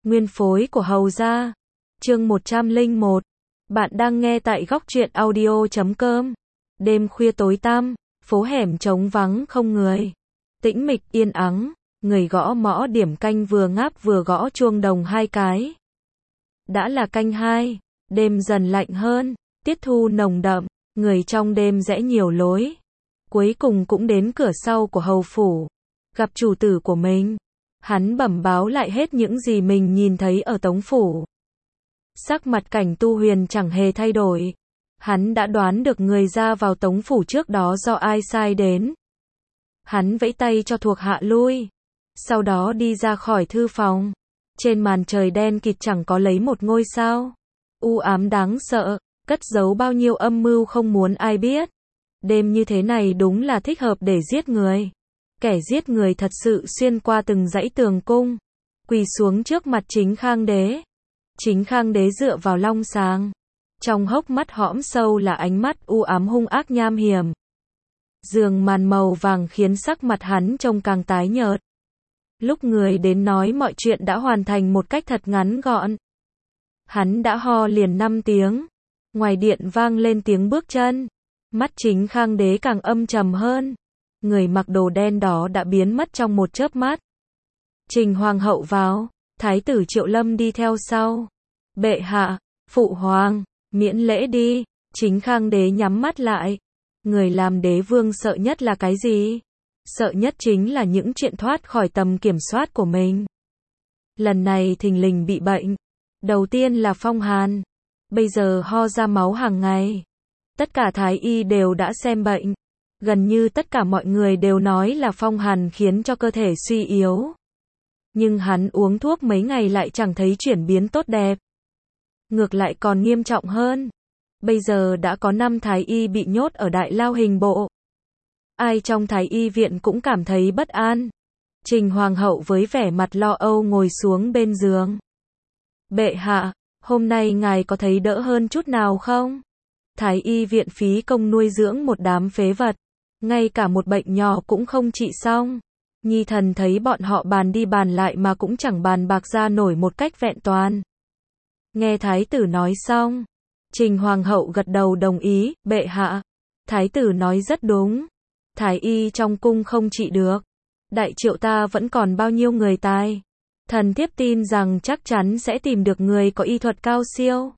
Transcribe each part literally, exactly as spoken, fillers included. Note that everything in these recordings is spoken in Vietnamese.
Nguyên phối của Hầu gia. Chương một trăm lẻ một. Bạn đang nghe tại góc truyện audio chấm com. Đêm khuya tối tăm, phố hẻm trống vắng không người. Tĩnh mịch yên ắng, người gõ mõ điểm canh vừa ngáp vừa gõ chuông đồng hai cái. Đã là canh hai, đêm dần lạnh hơn, tiết thu nồng đậm, người trong đêm rẽ nhiều lối. Cuối cùng cũng đến cửa sau của hầu phủ, gặp chủ tử của mình. Hắn bẩm báo lại hết những gì mình nhìn thấy ở Tống phủ. Sắc mặt Cảnh Tu Huyền chẳng hề thay đổi. Hắn đã đoán được người ra vào Tống phủ trước đó do ai sai đến. Hắn vẫy tay cho thuộc hạ lui, sau đó đi ra khỏi thư phòng. Trên màn trời đen kịt chẳng có lấy một ngôi sao. U ám đáng sợ, cất giấu bao nhiêu âm mưu không muốn ai biết. Đêm như thế này đúng là thích hợp để giết người. Kẻ giết người thật sự xuyên qua từng dãy tường cung, quỳ xuống trước mặt Chính Khang Đế. Chính Khang Đế dựa vào long sàng, trong hốc mắt hõm sâu là ánh mắt u ám hung ác nham hiểm. Giường màn màu vàng khiến sắc mặt hắn trông càng tái nhợt. Lúc người đến nói mọi chuyện đã hoàn thành một cách thật ngắn gọn. Hắn đã ho liền năm tiếng. Ngoài điện vang lên tiếng bước chân. Mắt Chính Khang Đế càng âm trầm hơn. Người mặc đồ đen đó đã biến mất trong một chớp mắt. Trình Hoàng hậu vào, Thái tử Triệu Lâm đi theo sau. Bệ hạ, phụ hoàng, miễn lễ đi. Chính Khang Đế nhắm mắt lại. Người làm đế vương sợ nhất là cái gì? Sợ nhất chính là những chuyện thoát khỏi tầm kiểm soát của mình. Lần này thình lình bị bệnh. Đầu tiên là phong hàn. Bây giờ ho ra máu hàng ngày. Tất cả thái y đều đã xem bệnh. Gần như tất cả mọi người đều nói là phong hàn khiến cho cơ thể suy yếu. Nhưng hắn uống thuốc mấy ngày lại chẳng thấy chuyển biến tốt đẹp. Ngược lại còn nghiêm trọng hơn. Bây giờ đã có năm thái y bị nhốt ở đại lao hình bộ. Ai trong thái y viện cũng cảm thấy bất an. Trình Hoàng hậu với vẻ mặt lo âu ngồi xuống bên giường. Bệ hạ, hôm nay ngài có thấy đỡ hơn chút nào không? Thái y viện phí công nuôi dưỡng một đám phế vật. Ngay cả một bệnh nhỏ cũng không trị xong. Nhi thần thấy bọn họ bàn đi bàn lại mà cũng chẳng bàn bạc ra nổi một cách vẹn toàn. Nghe thái tử nói xong, Trình Hoàng hậu gật đầu đồng ý. Bệ hạ, thái tử nói rất đúng. Thái y trong cung không trị được. Đại Triệu ta vẫn còn bao nhiêu người tài. Thần thiếp tin rằng chắc chắn sẽ tìm được người có y thuật cao siêu.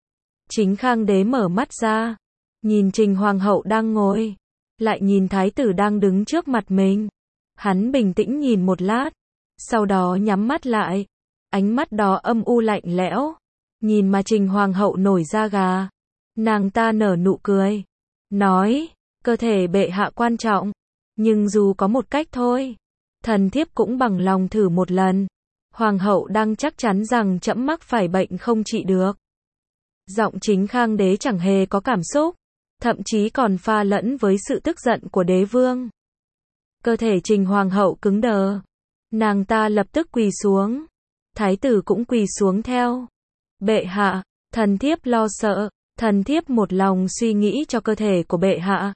Chính Khang Đế mở mắt ra, nhìn Trình Hoàng hậu đang ngồi, lại nhìn thái tử đang đứng trước mặt mình. Hắn bình tĩnh nhìn một lát, sau đó nhắm mắt lại. Ánh mắt đó âm u lạnh lẽo, nhìn mà Trình Hoàng hậu nổi da gà. Nàng ta nở nụ cười, nói, cơ thể bệ hạ quan trọng, nhưng dù có một cách thôi, thần thiếp cũng bằng lòng thử một lần. Hoàng hậu đang chắc chắn rằng trẫm mắc phải bệnh không trị được. Giọng Chính Khang Đế chẳng hề có cảm xúc, thậm chí còn pha lẫn với sự tức giận của đế vương. Cơ thể Trình Hoàng hậu cứng đờ. Nàng ta lập tức quỳ xuống. Thái tử cũng quỳ xuống theo. Bệ hạ, thần thiếp lo sợ, thần thiếp một lòng suy nghĩ cho cơ thể của bệ hạ.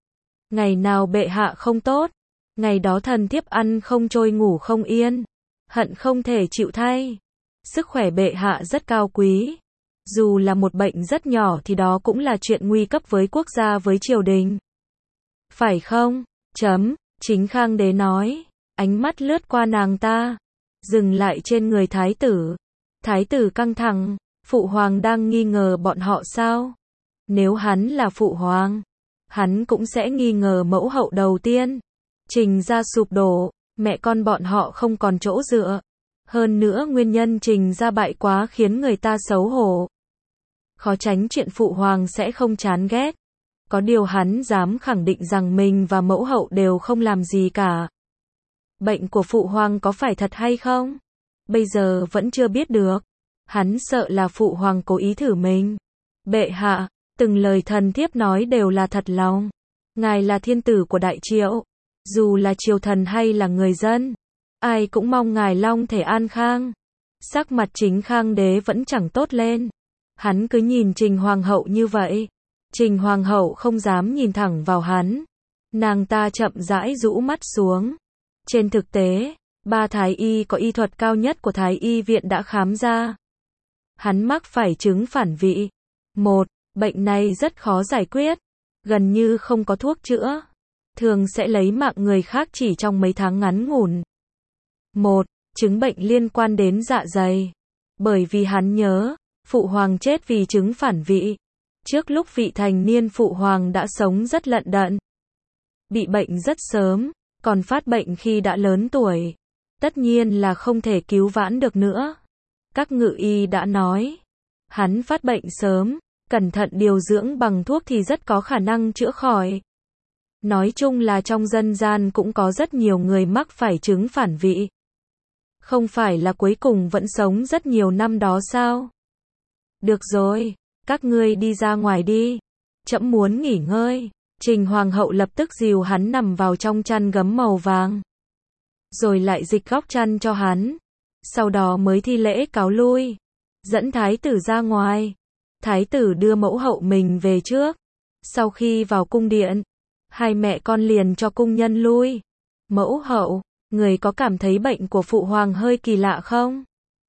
Ngày nào bệ hạ không tốt, ngày đó thần thiếp ăn không trôi ngủ không yên, hận không thể chịu thay. Sức khỏe bệ hạ rất cao quý. Dù là một bệnh rất nhỏ thì đó cũng là chuyện nguy cấp với quốc gia với triều đình. Phải không? Chấm, Chính Khang Đế nói, ánh mắt lướt qua nàng ta, dừng lại trên người thái tử. Thái tử căng thẳng, phụ hoàng đang nghi ngờ bọn họ sao? Nếu hắn là phụ hoàng, hắn cũng sẽ nghi ngờ mẫu hậu đầu tiên. Trình gia sụp đổ, mẹ con bọn họ không còn chỗ dựa. Hơn nữa nguyên nhân Trình gia bại quá khiến người ta xấu hổ. Khó tránh chuyện phụ hoàng sẽ không chán ghét. Có điều hắn dám khẳng định rằng mình và mẫu hậu đều không làm gì cả. Bệnh của phụ hoàng có phải thật hay không? Bây giờ vẫn chưa biết được. Hắn sợ là phụ hoàng cố ý thử mình. Bệ hạ, từng lời thần thiếp nói đều là thật lòng. Ngài là thiên tử của Đại Triệu. Dù là triều thần hay là người dân, ai cũng mong ngài long thể an khang. Sắc mặt Chính Khang Đế vẫn chẳng tốt lên. Hắn cứ nhìn Trình Hoàng hậu như vậy. Trình Hoàng hậu không dám nhìn thẳng vào hắn. Nàng ta chậm rãi rũ mắt xuống. Trên thực tế, Ba thái y có y thuật cao nhất của Thái y viện đã khám ra. Hắn mắc phải chứng phản vị. Một, bệnh này rất khó giải quyết, gần như không có thuốc chữa, thường sẽ lấy mạng người khác chỉ trong mấy tháng ngắn ngủn. Một, chứng bệnh liên quan đến dạ dày. Bởi vì hắn nhớ, phụ hoàng chết vì chứng phản vị. Trước lúc vị thành niên phụ hoàng đã sống rất lận đận. Bị bệnh rất sớm, còn phát bệnh khi đã lớn tuổi. Tất nhiên là không thể cứu vãn được nữa. Các ngự y đã nói, hắn phát bệnh sớm, cẩn thận điều dưỡng bằng thuốc thì rất có khả năng chữa khỏi. Nói chung là trong dân gian cũng có rất nhiều người mắc phải chứng phản vị. Không phải là cuối cùng vẫn sống rất nhiều năm đó sao? Được rồi, các ngươi đi ra ngoài đi. Trẫm muốn nghỉ ngơi. Trình Hoàng hậu lập tức dìu hắn nằm vào trong chăn gấm màu vàng. Rồi lại dịch góc chăn cho hắn. Sau đó mới thi lễ cáo lui. Dẫn thái tử ra ngoài. Thái tử đưa mẫu hậu mình về trước. Sau khi vào cung điện, hai mẹ con liền cho cung nhân lui. Mẫu hậu, người có cảm thấy bệnh của phụ hoàng hơi kỳ lạ không?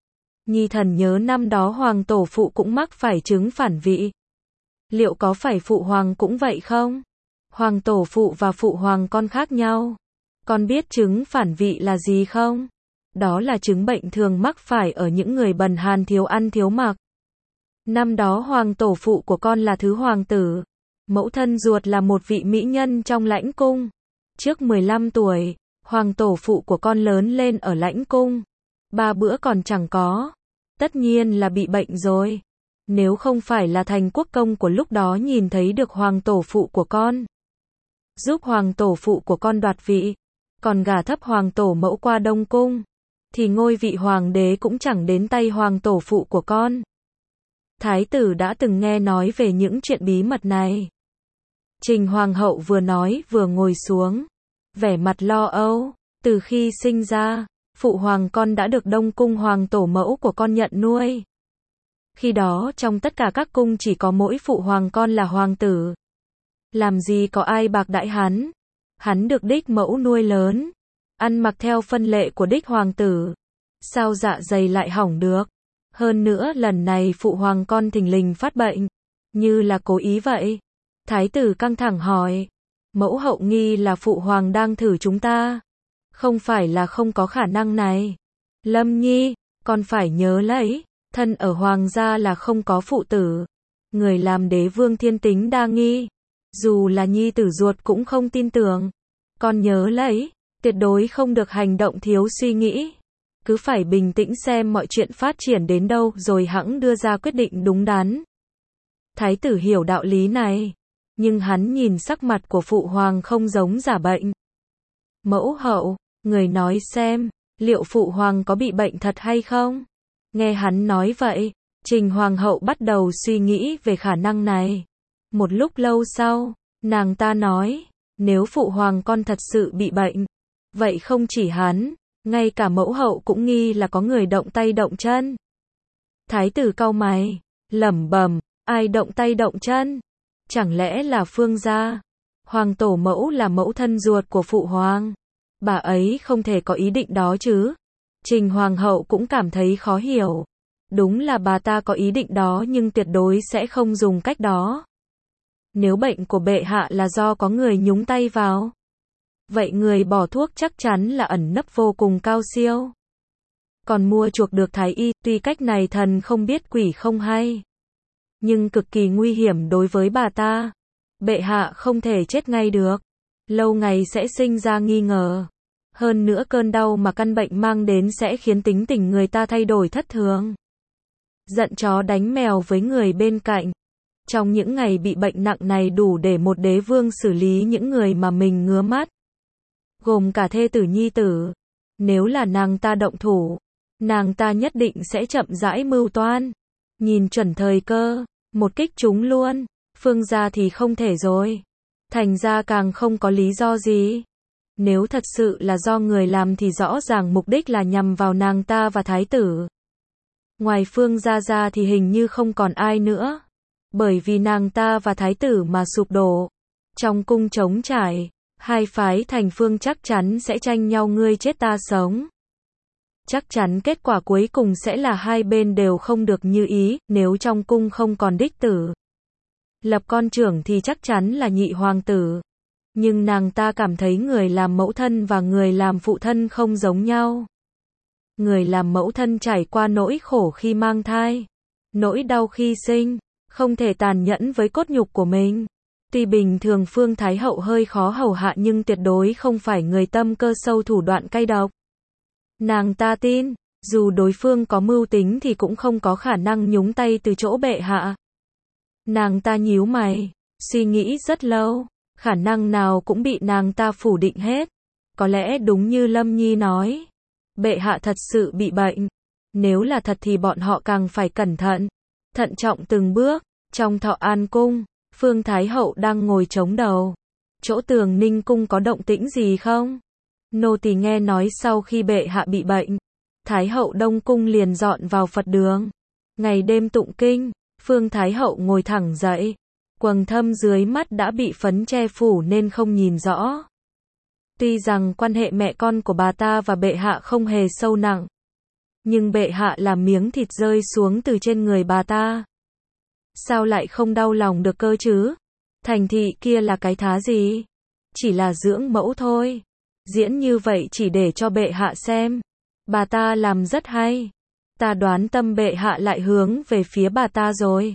Nhi thần nhớ năm đó hoàng tổ phụ cũng mắc phải chứng phản vị. Liệu có phải phụ hoàng cũng vậy không? Hoàng tổ phụ và phụ hoàng con khác nhau. Con biết chứng phản vị là gì không? Đó là chứng bệnh thường mắc phải ở những người bần hàn thiếu ăn thiếu mặc. Năm đó hoàng tổ phụ của con là thứ hoàng tử. Mẫu thân ruột là một vị mỹ nhân trong lãnh cung. Trước mười lăm tuổi, hoàng tổ phụ của con lớn lên ở lãnh cung. Ba bữa còn chẳng có. Tất nhiên là bị bệnh rồi. Nếu không phải là thành quốc công của lúc đó nhìn thấy được hoàng tổ phụ của con, giúp hoàng tổ phụ của con đoạt vị, còn gả thấp hoàng tổ mẫu qua Đông Cung, thì ngôi vị hoàng đế cũng chẳng đến tay hoàng tổ phụ của con. Thái tử đã từng nghe nói về những chuyện bí mật này. Trình Hoàng hậu vừa nói vừa ngồi xuống, vẻ mặt lo âu. Từ khi sinh ra, phụ hoàng con đã được Đông Cung hoàng tổ mẫu của con nhận nuôi. Khi đó trong tất cả các cung chỉ có mỗi phụ hoàng con là hoàng tử. Làm gì có ai bạc đãi hắn. Hắn được đích mẫu nuôi lớn, ăn mặc theo phân lệ của đích hoàng tử. Sao dạ dày lại hỏng được? Hơn nữa lần này phụ hoàng con thình lình phát bệnh, như là cố ý vậy. Thái tử căng thẳng hỏi. Mẫu hậu nghi là phụ hoàng đang thử chúng ta. Không phải là không có khả năng này. Lâm Nhi, con phải nhớ lấy, thân ở hoàng gia là không có phụ tử. Người làm đế vương thiên tính đa nghi. Dù là nhi tử ruột cũng không tin tưởng. Con nhớ lấy, tuyệt đối không được hành động thiếu suy nghĩ. Cứ phải bình tĩnh xem mọi chuyện phát triển đến đâu rồi hẵng đưa ra quyết định đúng đắn. Thái tử hiểu đạo lý này, nhưng hắn nhìn sắc mặt của phụ hoàng không giống giả bệnh. Mẫu hậu, người nói xem, liệu phụ hoàng có bị bệnh thật hay không? Nghe hắn nói vậy, Trình Hoàng hậu bắt đầu suy nghĩ về khả năng này. Một lúc lâu sau, nàng ta nói, nếu phụ hoàng con thật sự bị bệnh, vậy không chỉ hắn, ngay cả mẫu hậu cũng nghi là có người động tay động chân. Thái tử cau mày, lẩm bẩm, ai động tay động chân? Chẳng lẽ là Phương gia? Hoàng tổ mẫu là mẫu thân ruột của phụ hoàng. Bà ấy không thể có ý định đó chứ. Trình Hoàng hậu cũng cảm thấy khó hiểu. Đúng là bà ta có ý định đó nhưng tuyệt đối sẽ không dùng cách đó. Nếu bệnh của bệ hạ là do có người nhúng tay vào, vậy người bỏ thuốc chắc chắn là ẩn nấp vô cùng cao siêu. Còn mua chuộc được thái y, tuy cách này thần không biết quỷ không hay, nhưng cực kỳ nguy hiểm đối với bà ta. Bệ hạ không thể chết ngay được, lâu ngày sẽ sinh ra nghi ngờ. Hơn nữa cơn đau mà căn bệnh mang đến sẽ khiến tính tình người ta thay đổi thất thường. Giận chó đánh mèo với người bên cạnh. Trong những ngày bị bệnh nặng này đủ để một đế vương xử lý những người mà mình ngứa mắt, gồm cả thê tử nhi tử. Nếu là nàng ta động thủ, nàng ta nhất định sẽ chậm rãi mưu toan, nhìn chuẩn thời cơ, một kích trúng luôn. Phương gia thì không thể rồi. Thành ra càng không có lý do gì. Nếu thật sự là do người làm thì rõ ràng mục đích là nhằm vào nàng ta và thái tử. Ngoài Phương gia ra thì hình như không còn ai nữa. Bởi vì nàng ta và thái tử mà sụp đổ, trong cung trống trải, hai phái thành phương chắc chắn sẽ tranh nhau ngươi chết ta sống. chắc chắn kết quả cuối cùng sẽ là hai bên đều không được như ý, nếu trong cung không còn đích tử lập con trưởng thì chắc chắn là nhị hoàng tử. Nhưng nàng ta cảm thấy người làm mẫu thân và người làm phụ thân không giống nhau. Người làm mẫu thân trải qua nỗi khổ khi mang thai, nỗi đau khi sinh, không thể tàn nhẫn với cốt nhục của mình. Tuy bình thường Phương Thái Hậu hơi khó hầu hạ nhưng tuyệt đối không phải người tâm cơ sâu thủ đoạn cay độc. Nàng ta tin, dù đối phương có mưu tính thì cũng không có khả năng nhúng tay từ chỗ bệ hạ. Nàng ta nhíu mày, suy nghĩ rất lâu, khả năng nào cũng bị nàng ta phủ định hết. Có lẽ đúng như Lâm Nhi nói, bệ hạ thật sự bị bệnh. Nếu là thật thì bọn họ càng phải cẩn thận, thận trọng từng bước. Trong Thọ An Cung, Phương Thái Hậu đang ngồi chống đầu. Chỗ Tường Ninh Cung có động tĩnh gì không? Nô tỳ nghe nói sau khi bệ hạ bị bệnh, Thái Hậu Đông Cung liền dọn vào Phật đường. Ngày đêm tụng kinh, Phương Thái Hậu ngồi thẳng dậy. Quầng thâm dưới mắt đã bị phấn che phủ nên không nhìn rõ. Tuy rằng quan hệ mẹ con của bà ta và bệ hạ không hề sâu nặng, nhưng bệ hạ làm miếng thịt rơi xuống từ trên người bà ta. Sao lại không đau lòng được cơ chứ? Thành thị kia là cái thá gì? Chỉ là dưỡng mẫu thôi. Diễn như vậy chỉ để cho bệ hạ xem. Bà ta làm rất hay. Ta đoán tâm bệ hạ lại hướng về phía bà ta rồi.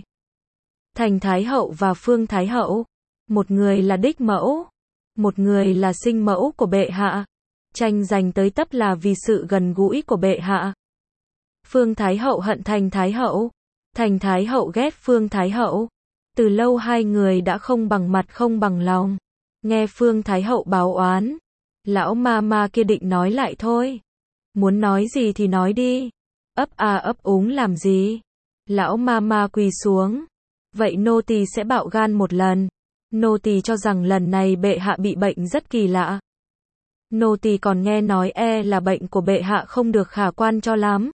Thành Thái Hậu và Phương Thái Hậu, một người là đích mẫu, một người là sinh mẫu của bệ hạ. Tranh giành tới tấp là vì sự gần gũi của bệ hạ. Phương Thái Hậu hận Thành Thái Hậu, Thành Thái Hậu ghét Phương Thái Hậu. Từ lâu hai người đã không bằng mặt không bằng lòng. Nghe Phương Thái Hậu báo oán, lão ma ma kia định nói lại thôi. Muốn nói gì thì nói đi. Ấp a ấp úng làm gì? Lão ma ma quỳ xuống. Vậy nô tỳ sẽ bạo gan một lần. Nô tỳ cho rằng lần này bệ hạ bị bệnh rất kỳ lạ. Nô tỳ còn nghe nói e là bệnh của bệ hạ không được khả quan cho lắm.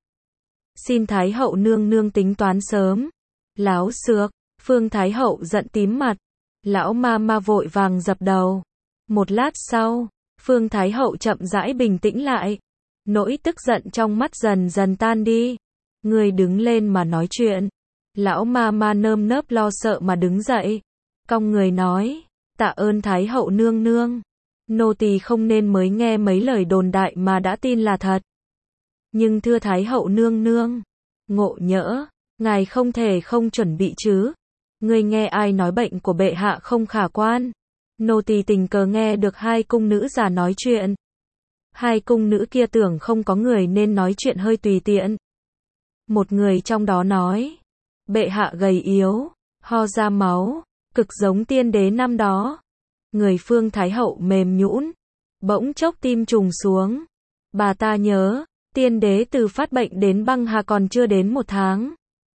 Xin Thái Hậu nương nương tính toán sớm. Láo xược, Phương Thái Hậu giận tím mặt. Lão ma ma vội vàng dập đầu. Một lát sau, Phương Thái Hậu chậm rãi bình tĩnh lại. Nỗi tức giận trong mắt dần dần tan đi. Người đứng lên mà nói chuyện. Lão ma ma nơm nớp lo sợ mà đứng dậy. Cong người nói, tạ ơn Thái Hậu nương nương. Nô tỳ không nên mới nghe mấy lời đồn đại mà đã tin là thật. Nhưng thưa Thái Hậu nương nương, ngộ nhỡ, ngài không thể không chuẩn bị chứ. Người nghe ai nói bệnh của bệ hạ không khả quan. Nô tỳ tình cờ nghe được hai cung nữ già nói chuyện. Hai cung nữ kia tưởng không có người nên nói chuyện hơi tùy tiện. Một người trong đó nói, bệ hạ gầy yếu, ho ra máu, cực giống tiên đế năm đó. Người Phương Thái Hậu mềm nhũn, bỗng chốc tim trùng xuống. Bà ta nhớ, tiên đế từ phát bệnh đến băng hà còn chưa đến một tháng.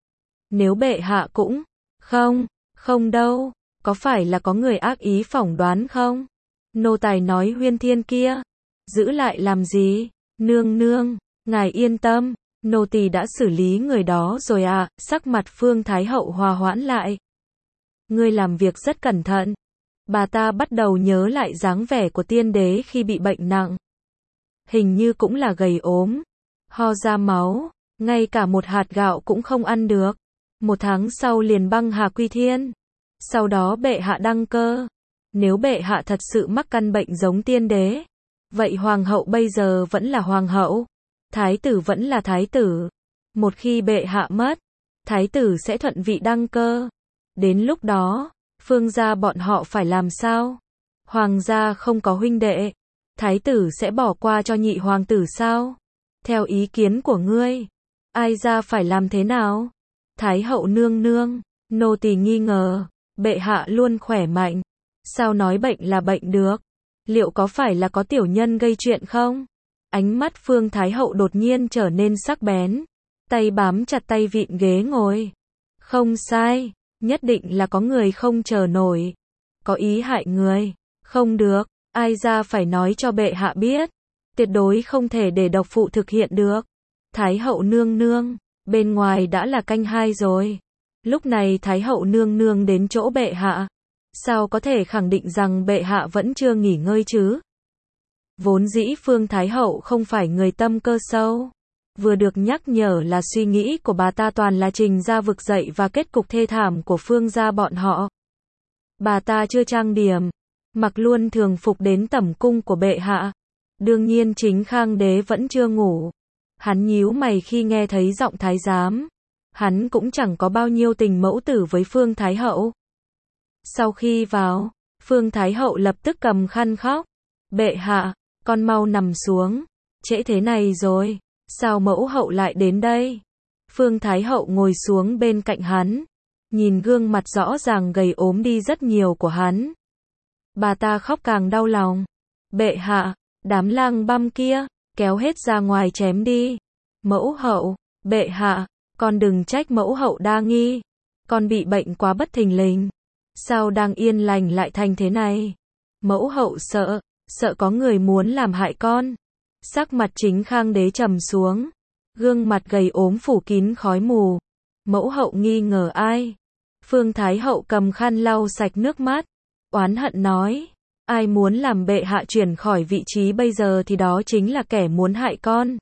Nếu bệ hạ cũng, không, không đâu, có phải là có người ác ý phỏng đoán không? Nô tài nói Huyên Thiên kia, giữ lại làm gì? Nương nương, ngài yên tâm, nô tỳ đã xử lý người đó rồi à. Sắc mặt Phương Thái Hậu hòa hoãn lại. Ngươi làm việc rất cẩn thận. Bà ta bắt đầu nhớ lại dáng vẻ của tiên đế khi bị bệnh nặng. Hình như cũng là gầy ốm, ho ra máu, ngay cả một hạt gạo cũng không ăn được. Một tháng sau liền băng hà quy thiên. Sau đó bệ hạ đăng cơ. Nếu bệ hạ thật sự mắc căn bệnh giống tiên đế, vậy hoàng hậu bây giờ vẫn là hoàng hậu, thái tử vẫn là thái tử. Một khi bệ hạ mất, thái tử sẽ thuận vị đăng cơ. Đến lúc đó, Phương gia bọn họ phải làm sao? Hoàng gia không có huynh đệ, thái tử sẽ bỏ qua cho nhị hoàng tử sao? Theo ý kiến của ngươi, ai gia phải làm thế nào? Thái hậu nương nương, nô tỳ nghi ngờ, bệ hạ luôn khỏe mạnh, sao nói bệnh là bệnh được? Liệu có phải là có tiểu nhân gây chuyện không? Ánh mắt Phương Thái Hậu đột nhiên trở nên sắc bén, tay bám chặt tay vịn ghế ngồi. Không sai, nhất định là có người không chờ nổi, có ý hại người. Không được, ai ra phải nói cho bệ hạ biết, tuyệt đối không thể để độc phụ thực hiện được. Thái hậu nương nương, bên ngoài đã là canh hai rồi. Lúc này Thái hậu nương nương đến chỗ bệ hạ, sao có thể khẳng định rằng bệ hạ vẫn chưa nghỉ ngơi chứ? Vốn dĩ Phương Thái hậu không phải người tâm cơ sâu, vừa được nhắc nhở là suy nghĩ của bà ta toàn là Trình gia vực dậy và kết cục thê thảm của Phương gia bọn họ. Bà ta chưa trang điểm, mặc luôn thường phục đến tẩm cung của bệ hạ. Đương nhiên chính Khang đế vẫn chưa ngủ. Hắn nhíu mày khi nghe thấy giọng thái giám. Hắn cũng chẳng có bao nhiêu tình mẫu tử với Phương Thái hậu. Sau khi vào, Phương Thái hậu lập tức cầm khăn khóc. Bệ hạ, con mau nằm xuống. Trễ thế này rồi, sao mẫu hậu lại đến đây? Phương Thái hậu ngồi xuống bên cạnh hắn, nhìn gương mặt rõ ràng gầy ốm đi rất nhiều của hắn. Bà ta khóc càng đau lòng. Bệ hạ, đám lang băm kia, kéo hết ra ngoài chém đi. Mẫu hậu, bệ hạ, con đừng trách mẫu hậu đa nghi. Con bị bệnh quá bất thình lình. Sao đang yên lành lại thành thế này? Mẫu hậu sợ, sợ có người muốn làm hại con. Sắc mặt chính Khang đế trầm xuống. Gương mặt gầy ốm phủ kín khói mù. Mẫu hậu nghi ngờ ai? Phương Thái hậu cầm khăn lau sạch nước mắt. Oán hận nói. Ai muốn làm bệ hạ chuyển khỏi vị trí bây giờ thì đó chính là kẻ muốn hại con.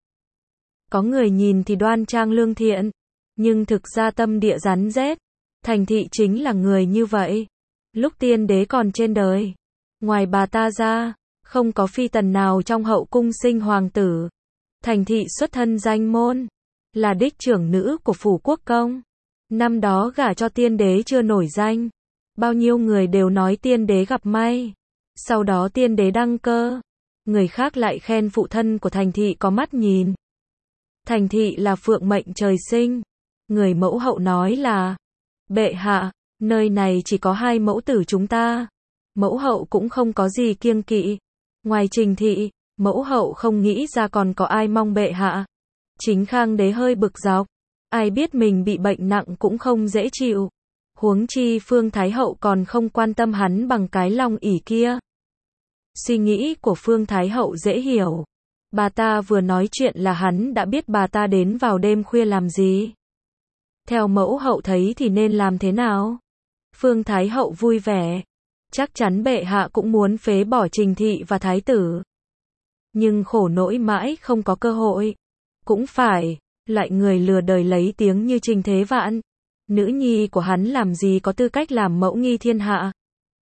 Có người nhìn thì đoan trang lương thiện, nhưng thực ra tâm địa rắn rết. Thành thị chính là người như vậy. Lúc tiên đế còn trên đời, ngoài bà ta ra, không có phi tần nào trong hậu cung sinh hoàng tử. Thành thị xuất thân danh môn, là đích trưởng nữ của phủ quốc công. Năm đó gả cho tiên đế chưa nổi danh. Bao nhiêu người đều nói tiên đế gặp may. Sau đó tiên đế đăng cơ. Người khác lại khen phụ thân của thành thị có mắt nhìn. Thành thị là phượng mệnh trời sinh. Người mẫu hậu nói là, bệ hạ, nơi này chỉ có hai mẫu tử chúng ta. Mẫu hậu cũng không có gì kiêng kỵ. Ngoài Trình thị, mẫu hậu không nghĩ ra còn có ai mong bệ hạ. Chính Khang đế hơi bực dọc. Ai biết mình bị bệnh nặng cũng không dễ chịu. Huống chi Phương Thái hậu còn không quan tâm hắn bằng cái lòng ỷ kia. Suy nghĩ của Phương Thái hậu dễ hiểu. Bà ta vừa nói chuyện là hắn đã biết bà ta đến vào đêm khuya làm gì. Theo mẫu hậu thấy thì nên làm thế nào? Phương Thái hậu vui vẻ. Chắc chắn bệ hạ cũng muốn phế bỏ Trình thị và thái tử. Nhưng khổ nỗi mãi không có cơ hội. Cũng phải, lại người lừa đời lấy tiếng như Trình Thế Vạn. Nữ nhi của hắn làm gì có tư cách làm mẫu nghi thiên hạ.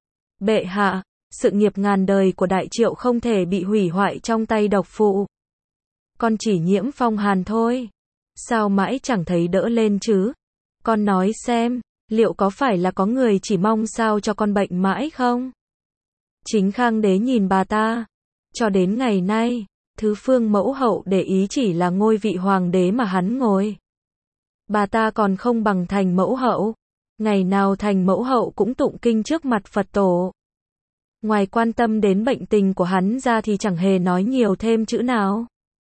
Bệ hạ, sự nghiệp ngàn đời của Đại Triệu không thể bị hủy hoại trong tay độc phụ. Con chỉ nhiễm phong hàn thôi. Sao mãi chẳng thấy đỡ lên chứ? Con nói xem, liệu có phải là có người chỉ mong sao cho con bệnh mãi không? Chính Khang đế nhìn bà ta. Cho đến ngày nay, thứ Phương mẫu hậu để ý chỉ là ngôi vị hoàng đế mà hắn ngồi. Bà ta còn không bằng thành mẫu hậu. Ngày nào thành mẫu hậu cũng tụng kinh trước mặt Phật tổ. Ngoài quan tâm đến bệnh tình của hắn ra thì chẳng hề nói nhiều thêm chữ nào.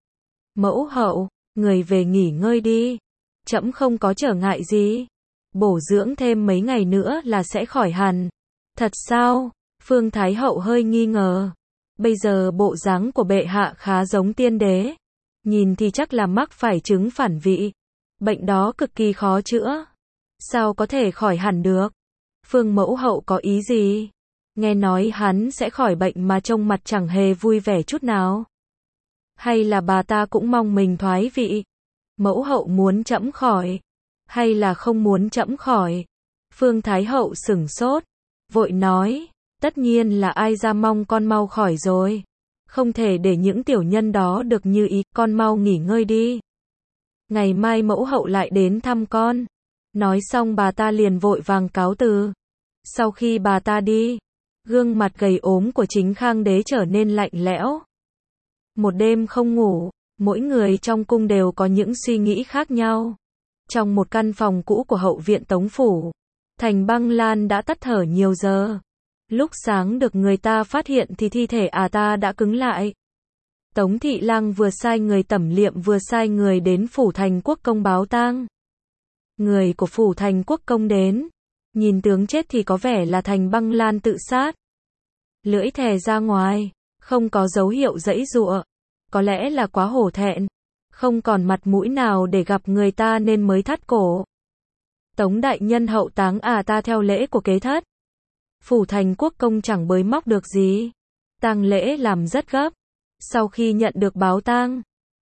Mẫu hậu, người về nghỉ ngơi đi. Trẫm không có trở ngại gì. Bổ dưỡng thêm mấy ngày nữa là sẽ khỏi hẳn. Thật sao? Phương Thái hậu hơi nghi ngờ. Bây giờ bộ dáng của bệ hạ khá giống tiên đế. Nhìn thì chắc là mắc phải chứng phản vị. Bệnh đó cực kỳ khó chữa. Sao có thể khỏi hẳn được? Phương mẫu hậu có ý gì? Nghe nói hắn sẽ khỏi bệnh mà trông mặt chẳng hề vui vẻ chút nào. Hay là bà ta cũng mong mình thoái vị? Mẫu hậu muốn trẫm khỏi. Hay là không muốn trẫm khỏi? Phương Thái hậu sửng sốt. Vội nói. Tất nhiên là ai ra mong con mau khỏi rồi. Không thể để những tiểu nhân đó được như ý. Con mau nghỉ ngơi đi. Ngày mai mẫu hậu lại đến thăm con. Nói xong bà ta liền vội vàng cáo từ. Sau khi bà ta đi, gương mặt gầy ốm của chính Khang đế trở nên lạnh lẽo. Một đêm không ngủ, mỗi người trong cung đều có những suy nghĩ khác nhau. Trong một căn phòng cũ của hậu viện Tống phủ, Thành Băng Lan đã tắt thở nhiều giờ. Lúc sáng được người ta phát hiện thì thi thể à ta đã cứng lại. Tống Thị Lang vừa sai người tẩm liệm vừa sai người đến phủ Thành Quốc công báo tang. Người của phủ Thành Quốc công đến, nhìn tướng chết thì có vẻ là Thành Băng Lan tự sát. Lưỡi thè ra ngoài, không có dấu hiệu giãy giụa, có lẽ là quá hổ thẹn, không còn mặt mũi nào để gặp người ta nên mới thắt cổ. Tống đại nhân hậu táng à ta theo lễ của kế thất. Phủ Thành Quốc công chẳng bới móc được gì. Tang lễ làm rất gấp. Sau khi nhận được báo tang,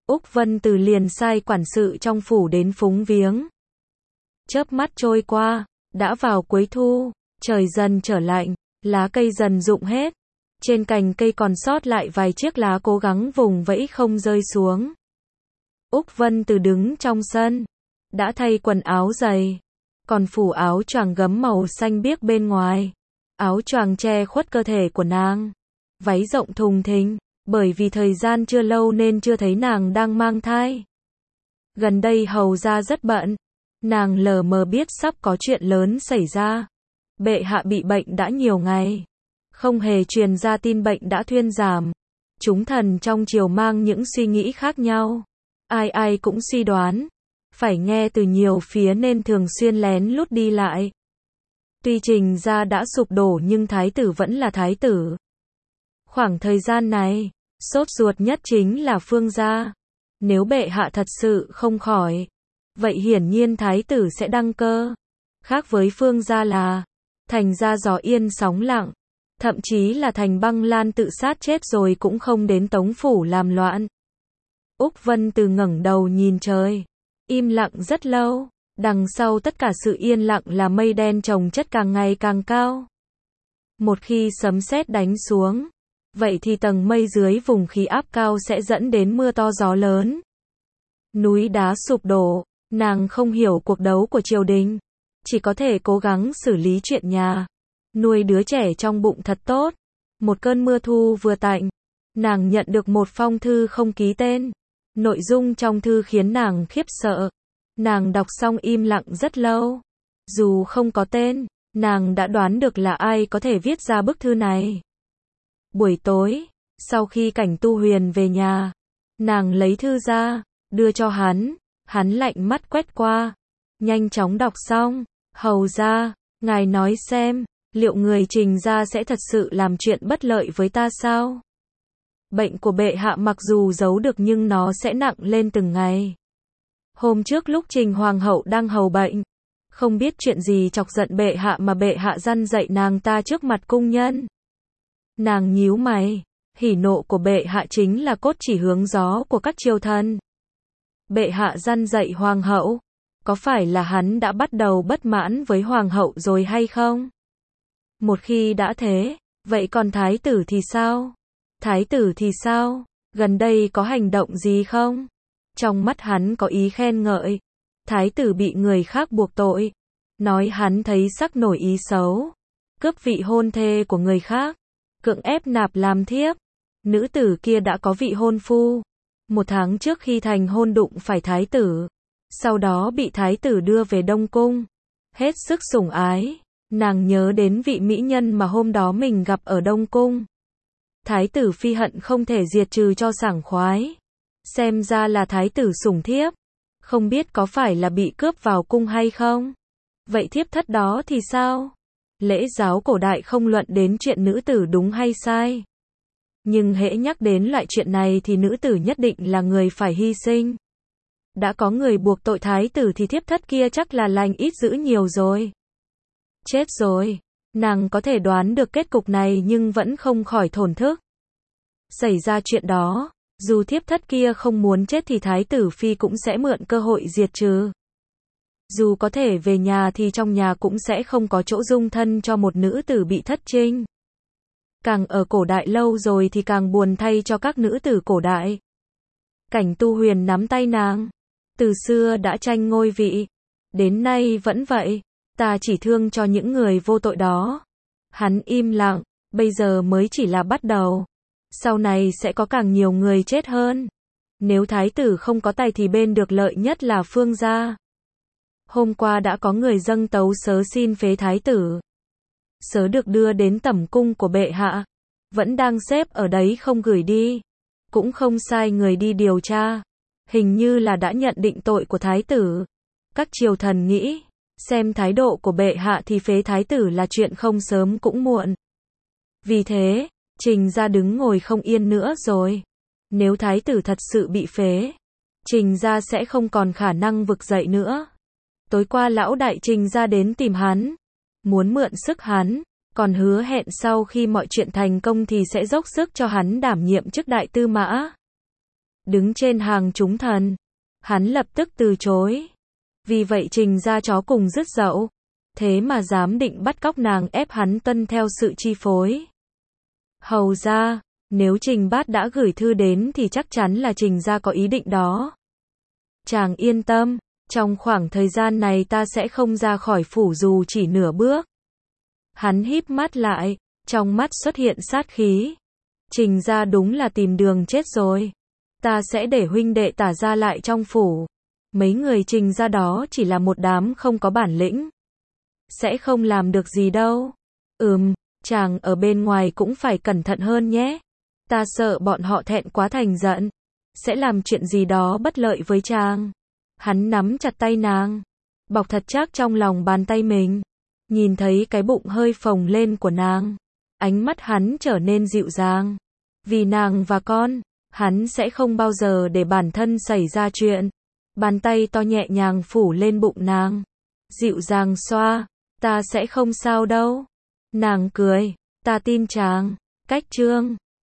Úc Vân Từ liền sai quản sự trong phủ đến phúng viếng. Chớp mắt trôi qua, đã vào cuối thu, trời dần trở lạnh, lá cây dần rụng hết. Trên cành cây còn sót lại vài chiếc lá cố gắng vùng vẫy không rơi xuống. Úc Vân Từ đứng trong sân, đã thay quần áo dày, còn phủ áo choàng gấm màu xanh biếc bên ngoài. Áo choàng che khuất cơ thể của nàng. Váy rộng thùng thình, bởi vì thời gian chưa lâu nên chưa thấy nàng đang mang thai. Gần đây hầu ra rất bận, nàng lờ mờ biết sắp có chuyện lớn xảy ra. Bệ hạ bị bệnh đã nhiều ngày, không hề truyền ra tin bệnh đã thuyên giảm. Chúng thần trong triều mang những suy nghĩ khác nhau, ai ai cũng suy đoán, phải nghe từ nhiều phía nên thường xuyên lén lút đi lại. Tuy Trình gia đã sụp đổ nhưng thái tử vẫn là thái tử. Khoảng thời gian này, sốt ruột nhất chính là Phương gia. Nếu bệ hạ thật sự không khỏi, vậy hiển nhiên thái tử sẽ đăng cơ. Khác với Phương gia là, Thành gia gió yên sóng lặng, thậm chí là Thành Băng Lan tự sát chết rồi cũng không đến Tống phủ làm loạn. Úc Vân Từ ngẩng đầu nhìn trời, im lặng rất lâu. Đằng sau tất cả sự yên lặng là mây đen chồng chất càng ngày càng cao. Một khi sấm sét đánh xuống, vậy thì tầng mây dưới vùng khí áp cao sẽ dẫn đến mưa to gió lớn. Núi đá sụp đổ, nàng không hiểu cuộc đấu của triều đình, chỉ có thể cố gắng xử lý chuyện nhà, nuôi đứa trẻ trong bụng thật tốt. Một cơn mưa thu vừa tạnh, nàng nhận được một phong thư không ký tên. Nội dung trong thư khiến nàng khiếp sợ. Nàng đọc xong im lặng rất lâu. Dù không có tên, nàng đã đoán được là ai có thể viết ra bức thư này. Buổi tối, sau khi Cảnh Tu Huyền về nhà, nàng lấy thư ra, đưa cho hắn. Hắn lạnh mắt quét qua, nhanh chóng đọc xong. Hầu ra, ngài nói xem, liệu người Trình gia sẽ thật sự làm chuyện bất lợi với ta sao? Bệnh của bệ hạ mặc dù giấu được nhưng nó sẽ nặng lên từng ngày. Hôm trước lúc Trình Hoàng hậu đang hầu bệnh, không biết chuyện gì chọc giận bệ hạ mà bệ hạ răn dạy nàng ta trước mặt cung nhân. Nàng nhíu mày, hỉ nộ của bệ hạ chính là cốt chỉ hướng gió của các triều thần. Bệ hạ răn dạy hoàng hậu, có phải là hắn đã bắt đầu bất mãn với hoàng hậu rồi hay không? Một khi đã thế, vậy còn thái tử thì sao? Thái tử thì sao? Gần đây có hành động gì không? Trong mắt hắn có ý khen ngợi. Thái tử bị người khác buộc tội, nói hắn thấy sắc nổi ý xấu, cướp vị hôn thê của người khác, cưỡng ép nạp làm thiếp. Nữ tử kia đã có vị hôn phu, một tháng trước khi thành hôn đụng phải thái tử, sau đó bị thái tử đưa về Đông Cung, hết sức sủng ái. Nàng nhớ đến vị mỹ nhân mà hôm đó mình gặp ở Đông Cung. Thái tử phi hận không thể diệt trừ cho sảng khoái. Xem ra là thái tử sủng thiếp, không biết có phải là bị cướp vào cung hay không? Vậy thiếp thất đó thì sao? Lễ giáo cổ đại không luận đến chuyện nữ tử đúng hay sai. Nhưng hễ nhắc đến loại chuyện này thì nữ tử nhất định là người phải hy sinh. Đã có người buộc tội thái tử thì thiếp thất kia chắc là lành ít dữ nhiều rồi. Chết rồi. Nàng có thể đoán được kết cục này nhưng vẫn không khỏi thổn thức. Xảy ra chuyện đó, dù thiếp thất kia không muốn chết thì thái tử phi cũng sẽ mượn cơ hội diệt trừ. Dù có thể về nhà thì trong nhà cũng sẽ không có chỗ dung thân cho một nữ tử bị thất trinh. Càng ở cổ đại lâu rồi thì càng buồn thay cho các nữ tử cổ đại. Cảnh Tu Huyền nắm tay nàng. Từ xưa đã tranh ngôi vị, đến nay vẫn vậy. Ta chỉ thương cho những người vô tội đó. Hắn im lặng, bây giờ mới chỉ là bắt đầu. Sau này sẽ có càng nhiều người chết hơn. Nếu thái tử không có tài thì bên được lợi nhất là Phương gia. Hôm qua đã có người dâng tấu sớ xin phế thái tử. Sớ được đưa đến tẩm cung của bệ hạ, vẫn đang xếp ở đấy không gửi đi. Cũng không sai người đi điều tra. Hình như là đã nhận định tội của thái tử. Các triều thần nghĩ, xem thái độ của bệ hạ thì phế thái tử là chuyện không sớm cũng muộn. Vì thế, Trình gia đứng ngồi không yên nữa rồi. Nếu thái tử thật sự bị phế, Trình gia sẽ không còn khả năng vực dậy nữa. Tối qua lão đại Trình gia đến tìm hắn, muốn mượn sức hắn, còn hứa hẹn sau khi mọi chuyện thành công thì sẽ dốc sức cho hắn đảm nhiệm chức đại tư mã. đứng trên hàng chúng thần. Hắn lập tức từ chối. Vì vậy Trình gia chó cùng dứt dậu. Thế mà dám định bắt cóc nàng ép hắn tuân theo sự chi phối. Hầu ra, nếu Trình Bát đã gửi thư đến thì chắc chắn là Trình gia có ý định đó. Chàng yên tâm, trong khoảng thời gian này ta sẽ không ra khỏi phủ dù chỉ nửa bước. Hắn híp mắt lại, trong mắt xuất hiện sát khí. Trình gia đúng là tìm đường chết rồi. Ta sẽ để huynh đệ Tả gia lại trong phủ. Mấy người Trình gia đó chỉ là một đám không có bản lĩnh. Sẽ không làm được gì đâu. Ừm, chàng ở bên ngoài cũng phải cẩn thận hơn nhé. Ta sợ bọn họ thẹn quá thành giận. Sẽ làm chuyện gì đó bất lợi với chàng. Hắn nắm chặt tay nàng. Bọc thật chắc trong lòng bàn tay mình. Nhìn thấy cái bụng hơi phồng lên của nàng. Ánh mắt hắn trở nên dịu dàng. Vì nàng và con, hắn sẽ không bao giờ để bản thân xảy ra chuyện. Bàn tay to nhẹ nhàng phủ lên bụng nàng. Dịu dàng xoa. Ta sẽ không sao đâu. Nàng cười. Ta tin chàng. Cách chương